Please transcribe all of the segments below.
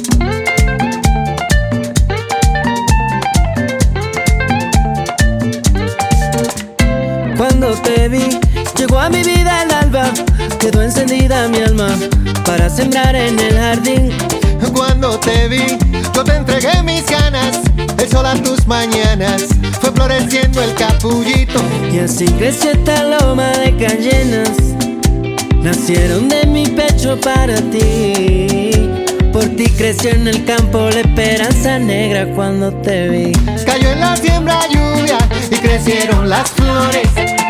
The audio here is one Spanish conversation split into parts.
Cuando te vi, llegó a mi vida el alba, quedó encendida mi alma para sembrar en el jardín. Cuando te vi, yo te entregué mis ganas, el sol a tus mañanas, fue floreciendo el capullito. Y así creció esta loma de cayenas, nacieron de mi pecho para ti. Por ti creció en el campo la esperanza negra cuando te vi. Cayó en la siembra lluvia y crecieron las flores.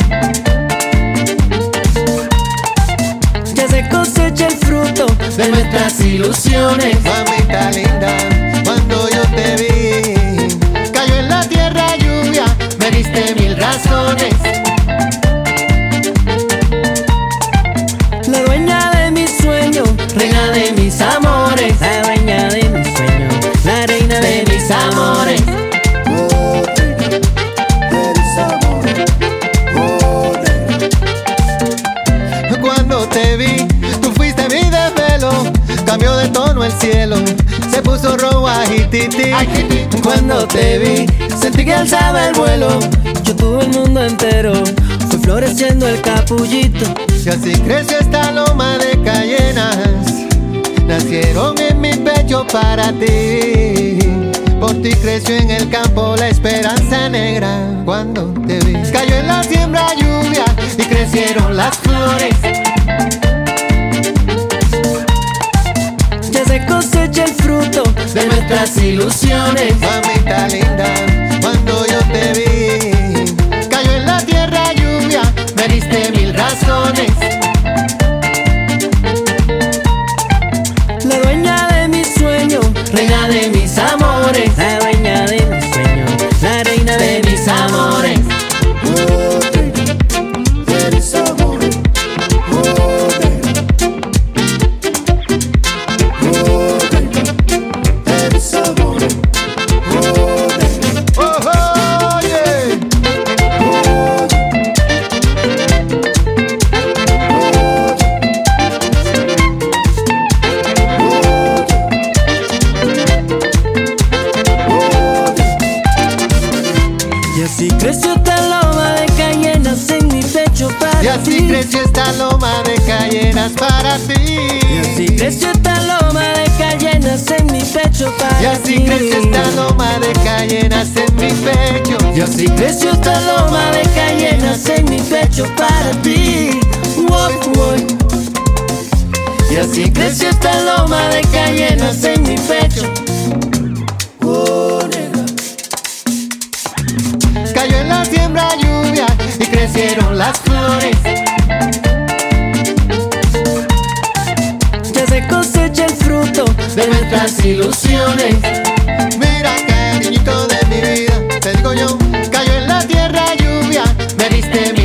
Ya se cosecha el fruto de nuestras ilusiones. Mamita linda, cuando yo te vi, cayó en la tierra lluvia, me diste mil razones. La dueña de mi sueño, reina de mis amores. La dueña de mi sueño, la reina de mis amores. Cuando te vi, tú fuiste mi desvelo, cambió de tono el cielo, se puso rojo agititi. Cuando te vi, sentí que alzaba el vuelo, yo tuve el mundo entero, fue floreciendo el capullito. Y así creció esta loma de cayenas, nacieron en mi pecho para ti. Por ti creció en el campo la esperanza negra. Cuando te vi, cayó en la siembra lluvia y crecieron las flores. Ya se cosecha el fruto de nuestras ilusiones. Mamita linda, cuando yo te vi, cayó en la tierra lluvia, me diste mil razones. La dueña de mi sueño, reina de mis amores. La dueña de mi sueño, la reina de mis amores. Y así creció esta loma de cayenas en mi pecho para ti. Y así creció esta loma de cayenas para ti. Y así creció esta loma de cayenas en mi pecho para ti. Y así creció esta loma de cayenas en mi pecho. Y así creció esta loma de cayenas en mi pecho para ti. Y así creció esta loma de cayenas en mi pecho. Cayó en la siembra lluvia y crecieron las flores. Ya se cosecha el fruto de nuestras ilusiones. Mira, cariñito de mi vida, te digo yo, cayó en la tierra lluvia, me diste mi